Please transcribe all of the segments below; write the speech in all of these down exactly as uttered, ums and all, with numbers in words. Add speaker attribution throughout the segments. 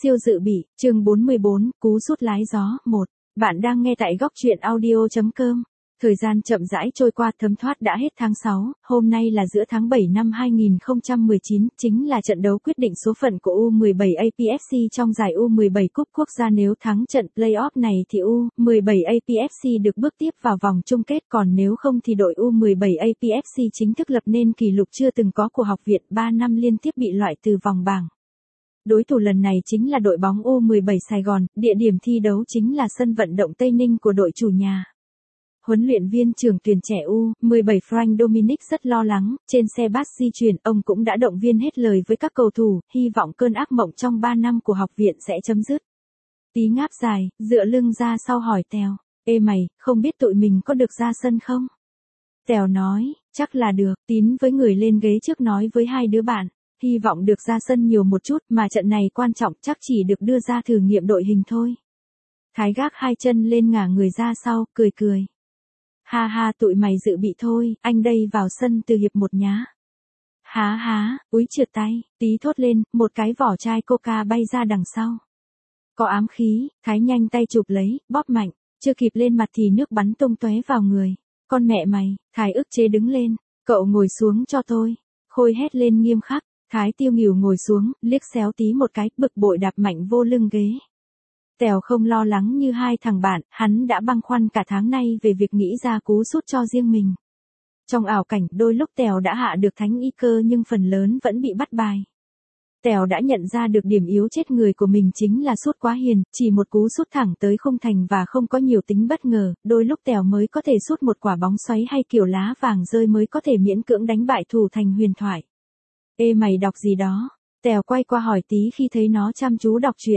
Speaker 1: Siêu dự bị, chương bốn mươi bốn, cú sút lái gió, một. Bạn đang nghe tại góc truyện audio chấm com. Thời gian chậm rãi trôi qua thấm thoát đã hết tháng sáu, hôm nay là giữa tháng bảy năm hai nghìn không trăm mười chín, chính là trận đấu quyết định số phận của U mười bảy a pê ép xê trong giải U mười bảy Cúp Quốc gia. Nếu thắng trận play-off này thì U mười bảy a pê ép xê được bước tiếp vào vòng chung kết, còn nếu không thì đội U mười bảy a pê ép xê chính thức lập nên kỷ lục chưa từng có của học viện, ba năm liên tiếp bị loại từ vòng bảng. Đối thủ lần này chính là đội bóng U mười bảy Sài Gòn, địa điểm thi đấu chính là sân vận động Tây Ninh của đội chủ nhà. Huấn luyện viên trưởng tuyển trẻ U mười bảy Frank Dominic rất lo lắng, trên xe bus di chuyển ông cũng đã động viên hết lời với các cầu thủ, hy vọng cơn ác mộng trong ba năm của học viện sẽ chấm dứt. Tí ngáp dài, dựa lưng ra sau hỏi Tèo, ê mày, không biết tụi mình có được ra sân không? Tèo nói, chắc là được. Tín với người lên ghế trước nói với hai đứa bạn, hy vọng được ra sân nhiều một chút, mà trận này quan trọng, chắc chỉ được đưa ra thử nghiệm đội hình thôi. Thái gác hai chân lên ngả người ra sau, cười cười. Ha ha, tụi mày dự bị thôi, anh đây vào sân từ hiệp một nhá. Há há, úi trượt tay, Tí thốt lên, một cái vỏ chai coca bay ra đằng sau. Có ám khí, Thái nhanh tay chụp lấy, bóp mạnh, chưa kịp lên mặt thì nước bắn tung tóe vào người. Con mẹ mày, Thái ức chế đứng lên, cậu ngồi xuống cho tôi. Khôi hét lên nghiêm khắc. Thái tiêu nghỉu ngồi xuống, liếc xéo Tí một cái, bực bội đạp mạnh vô lưng ghế. Tèo không lo lắng như hai thằng bạn, hắn đã băn khoăn cả tháng nay về việc nghĩ ra cú sút cho riêng mình. Trong ảo cảnh, đôi lúc Tèo đã hạ được thánh y cơ nhưng phần lớn vẫn bị bắt bài. Tèo đã nhận ra được điểm yếu chết người của mình chính là sút quá hiền, chỉ một cú sút thẳng tới khung thành và không có nhiều tính bất ngờ, đôi lúc Tèo mới có thể sút một quả bóng xoáy hay kiểu lá vàng rơi mới có thể miễn cưỡng đánh bại thủ thành huyền thoại. Ê mày đọc gì đó? Tèo quay qua hỏi Tí khi thấy nó chăm chú đọc truyện.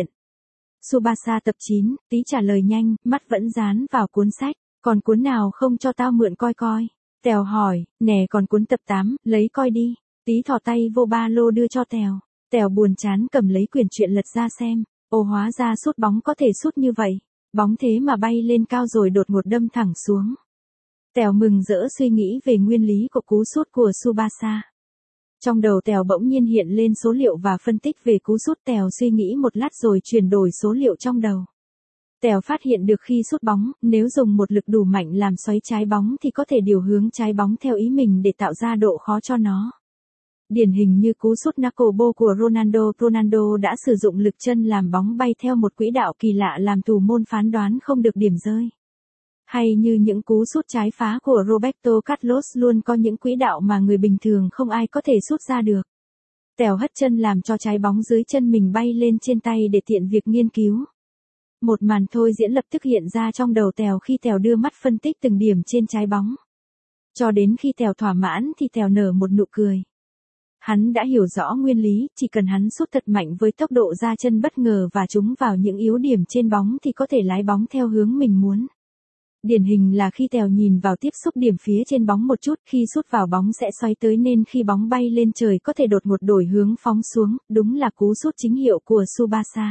Speaker 1: Tsubasa tập chín, Tí trả lời nhanh, mắt vẫn dán vào cuốn sách. Còn cuốn nào không cho tao mượn coi coi? Tèo hỏi, nè còn cuốn tập tám, lấy coi đi. Tí thò tay vô ba lô đưa cho Tèo. Tèo buồn chán cầm lấy quyển truyện lật ra xem. Ồ, hóa ra sút bóng có thể sút như vậy. Bóng thế mà bay lên cao rồi đột ngột đâm thẳng xuống. Tèo mừng rỡ suy nghĩ về nguyên lý của cú sút của Tsubasa. Trong đầu Tèo bỗng nhiên hiện lên số liệu và phân tích về cú sút. Tèo suy nghĩ một lát rồi chuyển đổi số liệu trong đầu. Tèo phát hiện được khi sút bóng, nếu dùng một lực đủ mạnh làm xoáy trái bóng thì có thể điều hướng trái bóng theo ý mình để tạo ra độ khó cho nó. Điển hình như cú sút knuckleball của Ronaldo. Ronaldo đã sử dụng lực chân làm bóng bay theo một quỹ đạo kỳ lạ làm thủ môn phán đoán không được điểm rơi. Hay như những cú sút trái phá của Roberto Carlos luôn có những quỹ đạo mà người bình thường không ai có thể sút ra được. Tèo hất chân làm cho trái bóng dưới chân mình bay lên trên tay để tiện việc nghiên cứu. Một màn thôi diễn lập tức hiện ra trong đầu Tèo khi Tèo đưa mắt phân tích từng điểm trên trái bóng. Cho đến khi Tèo thỏa mãn thì Tèo nở một nụ cười. Hắn đã hiểu rõ nguyên lý, chỉ cần hắn sút thật mạnh với tốc độ ra chân bất ngờ và trúng vào những yếu điểm trên bóng thì có thể lái bóng theo hướng mình muốn. Điển hình là khi Tèo nhìn vào tiếp xúc điểm phía trên bóng một chút, khi sút vào bóng sẽ xoay tới nên khi bóng bay lên trời có thể đột ngột đổi hướng phóng xuống, đúng là cú sút chính hiệu của Tsubasa.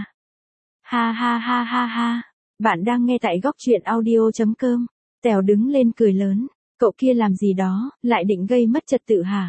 Speaker 1: Ha ha ha ha ha, bạn đang nghe tại góc truyện audio chấm com. Tèo đứng lên cười lớn, cậu kia làm gì đó, lại định gây mất trật tự hả?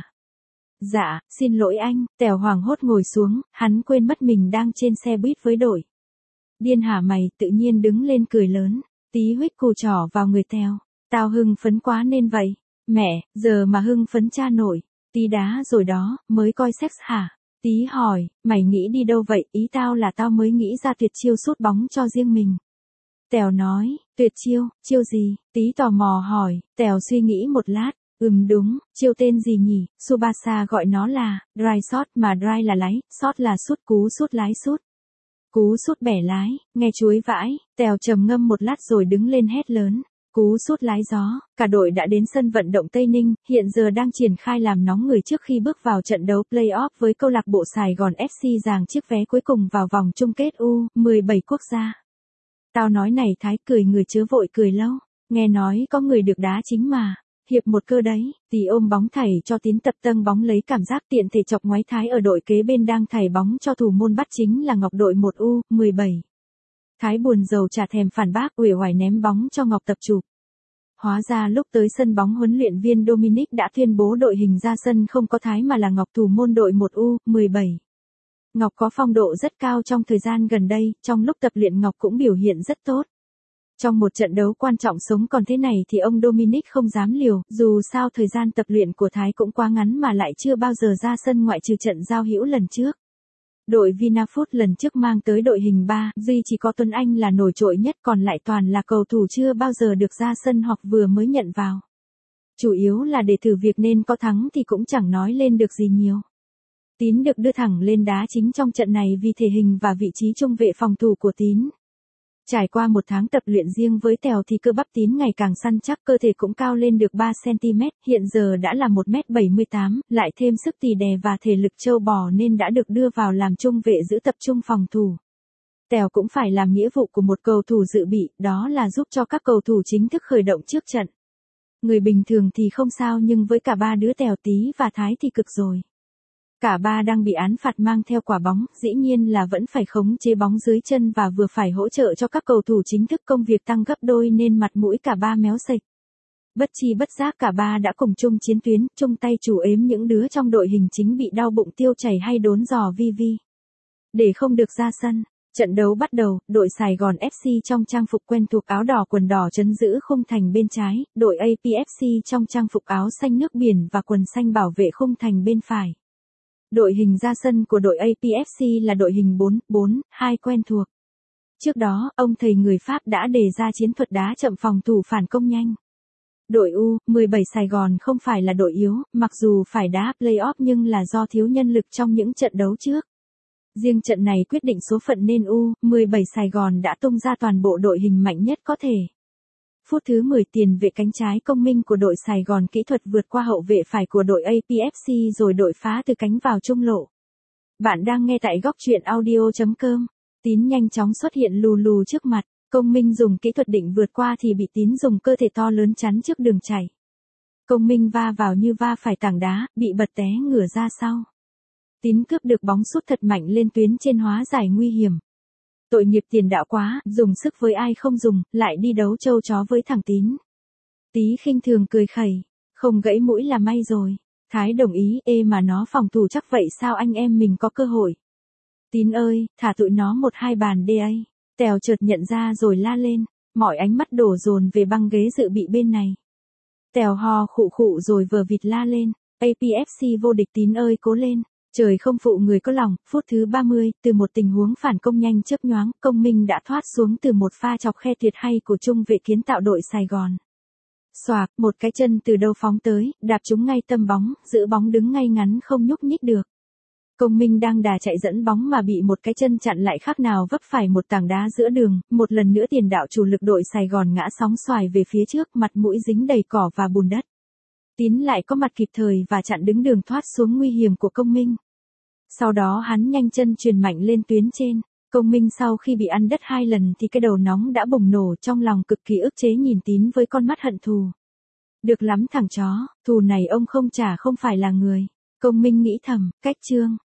Speaker 1: Dạ, xin lỗi anh. Tèo hoảng hốt ngồi xuống, hắn quên mất mình đang trên xe buýt với đội. Điên hả mày? Tự nhiên đứng lên cười lớn. Tí huých cù trỏ vào người Tèo. Tao hưng phấn quá nên vậy. Mẹ, giờ mà hưng phấn cha nội. Tí đá rồi đó, mới coi sex hả? Tí hỏi, mày nghĩ đi đâu vậy? Ý tao là tao mới nghĩ ra tuyệt chiêu sút bóng cho riêng mình. Tèo nói, tuyệt chiêu, chiêu gì? Tí tò mò hỏi, Tèo suy nghĩ một lát. Ừm đúng, chiêu tên gì nhỉ? Tsubasa gọi nó là dry shot, mà dry là lái, shot là sút, cú sút lái sút. Cú sút bẻ lái, nghe chuối vãi. Tèo trầm ngâm một lát rồi đứng lên hét lớn. Cú sút lái gió. Cả đội đã đến sân vận động Tây Ninh, hiện giờ đang triển khai làm nóng người trước khi bước vào trận đấu play-off với câu lạc bộ Sài Gòn ép xê giành chiếc vé cuối cùng vào vòng chung kết U mười bảy quốc gia. Tao nói này Thái, cười người chớ vội cười lâu. Nghe nói có người được đá chính mà. Hiệp một cơ đấy, Tí ôm bóng thảy cho Tín tập tâng bóng lấy cảm giác tiện thể chọc ngoáy Thái ở đội kế bên đang thảy bóng cho thủ môn bắt chính là Ngọc đội một U mười bảy. Thái buồn rầu chả thèm phản bác, uể oải ném bóng cho Ngọc tập chụp. Hóa ra lúc tới sân bóng huấn luyện viên Dominic đã tuyên bố đội hình ra sân không có Thái mà là Ngọc thủ môn đội một U mười bảy. Ngọc có phong độ rất cao trong thời gian gần đây, trong lúc tập luyện Ngọc cũng biểu hiện rất tốt. Trong một trận đấu quan trọng sống còn thế này thì ông Dominic không dám liều, dù sao thời gian tập luyện của Thái cũng quá ngắn mà lại chưa bao giờ ra sân ngoại trừ trận giao hữu lần trước. Đội Vinafood lần trước mang tới đội hình ba, duy chỉ có Tuấn Anh là nổi trội nhất, còn lại toàn là cầu thủ chưa bao giờ được ra sân hoặc vừa mới nhận vào. Chủ yếu là để thử việc nên có thắng thì cũng chẳng nói lên được gì nhiều. Tín được đưa thẳng lên đá chính trong trận này vì thể hình và vị trí trung vệ phòng thủ của Tín. Trải qua một tháng tập luyện riêng với Tèo thì cơ bắp Tín ngày càng săn chắc, cơ thể cũng cao lên được ba xăng ti mét, hiện giờ đã là một mét bảy mươi tám, lại thêm sức tì đè và thể lực trâu bò nên đã được đưa vào làm trung vệ giữ tập trung phòng thủ. Tèo cũng phải làm nghĩa vụ của một cầu thủ dự bị, đó là giúp cho các cầu thủ chính thức khởi động trước trận. Người bình thường thì không sao nhưng với cả ba đứa Tèo, Tí và Thái thì cực rồi. Cả ba đang bị án phạt mang theo quả bóng, dĩ nhiên là vẫn phải khống chế bóng dưới chân và vừa phải hỗ trợ cho các cầu thủ chính thức, công việc tăng gấp đôi nên mặt mũi cả ba méo sệch. Bất chi bất giác cả ba đã cùng chung chiến tuyến, chung tay chủ ếm những đứa trong đội hình chính bị đau bụng, tiêu chảy hay đốn giò vi vi. Để không được ra sân, trận đấu bắt đầu, đội Sài Gòn ép xê trong trang phục quen thuộc áo đỏ quần đỏ trấn giữ khung thành bên trái, đội a pê ép xê trong trang phục áo xanh nước biển và quần xanh bảo vệ khung thành bên phải. Đội hình ra sân của đội a pê ép xê là đội hình bốn bốn hai quen thuộc. Trước đó, ông thầy người Pháp đã đề ra chiến thuật đá chậm phòng thủ phản công nhanh. Đội U mười bảy Sài Gòn không phải là đội yếu, mặc dù phải đá play-off nhưng là do thiếu nhân lực trong những trận đấu trước. Riêng trận này quyết định số phận nên U mười bảy Sài Gòn đã tung ra toàn bộ đội hình mạnh nhất có thể. Phút thứ mười, tiền vệ cánh trái Công Minh của đội Sài Gòn kỹ thuật vượt qua hậu vệ phải của đội a pê ép xê rồi đội phá từ cánh vào trung lộ. Bạn đang nghe tại góc truyện audio chấm com. Tín nhanh chóng xuất hiện lù lù trước mặt. Công Minh dùng kỹ thuật định vượt qua thì bị Tín dùng cơ thể to lớn chắn trước đường chảy. Công Minh va vào như va phải tảng đá, bị bật té ngửa ra sau. Tín cướp được bóng sút thật mạnh lên tuyến trên hóa giải nguy hiểm. Tội nghiệp tiền đạo quá, dùng sức với ai không dùng, lại đi đấu trâu chó với thằng Tín. Tí khinh thường cười khẩy, không gãy mũi là may rồi. Thái đồng ý, ê mà nó phòng thủ chắc vậy sao anh em mình có cơ hội. Tín ơi, thả tụi nó một hai bàn đê ấy. Tèo chợt nhận ra rồi la lên, mọi ánh mắt đổ dồn về băng ghế dự bị bên này. Tèo hò khụ khụ rồi vờ vịt la lên, a pê ép xê vô địch Tín ơi cố lên. Trời không phụ người có lòng, phút thứ ba mươi, từ một tình huống phản công nhanh chớp nhoáng, Công Minh đã thoát xuống từ một pha chọc khe tuyệt hay của trung vệ kiến tạo đội Sài Gòn. Xoạc, một cái chân từ đâu phóng tới, đạp trúng ngay tâm bóng, giữ bóng đứng ngay ngắn không nhúc nhích được. Công Minh đang đà chạy dẫn bóng mà bị một cái chân chặn lại khác nào vấp phải một tảng đá giữa đường, một lần nữa tiền đạo chủ lực đội Sài Gòn ngã sóng xoài về phía trước, mặt mũi dính đầy cỏ và bùn đất. Tín lại có mặt kịp thời và chặn đứng đường thoát xuống nguy hiểm của Công Minh. Sau đó hắn nhanh chân chuyền mạnh lên tuyến trên. Công Minh sau khi bị ăn đất hai lần thì cái đầu nóng đã bùng nổ, trong lòng cực kỳ ức chế nhìn Tín với con mắt hận thù. Được lắm thằng chó, thù này ông không trả không phải là người. Công Minh nghĩ thầm, cách chương.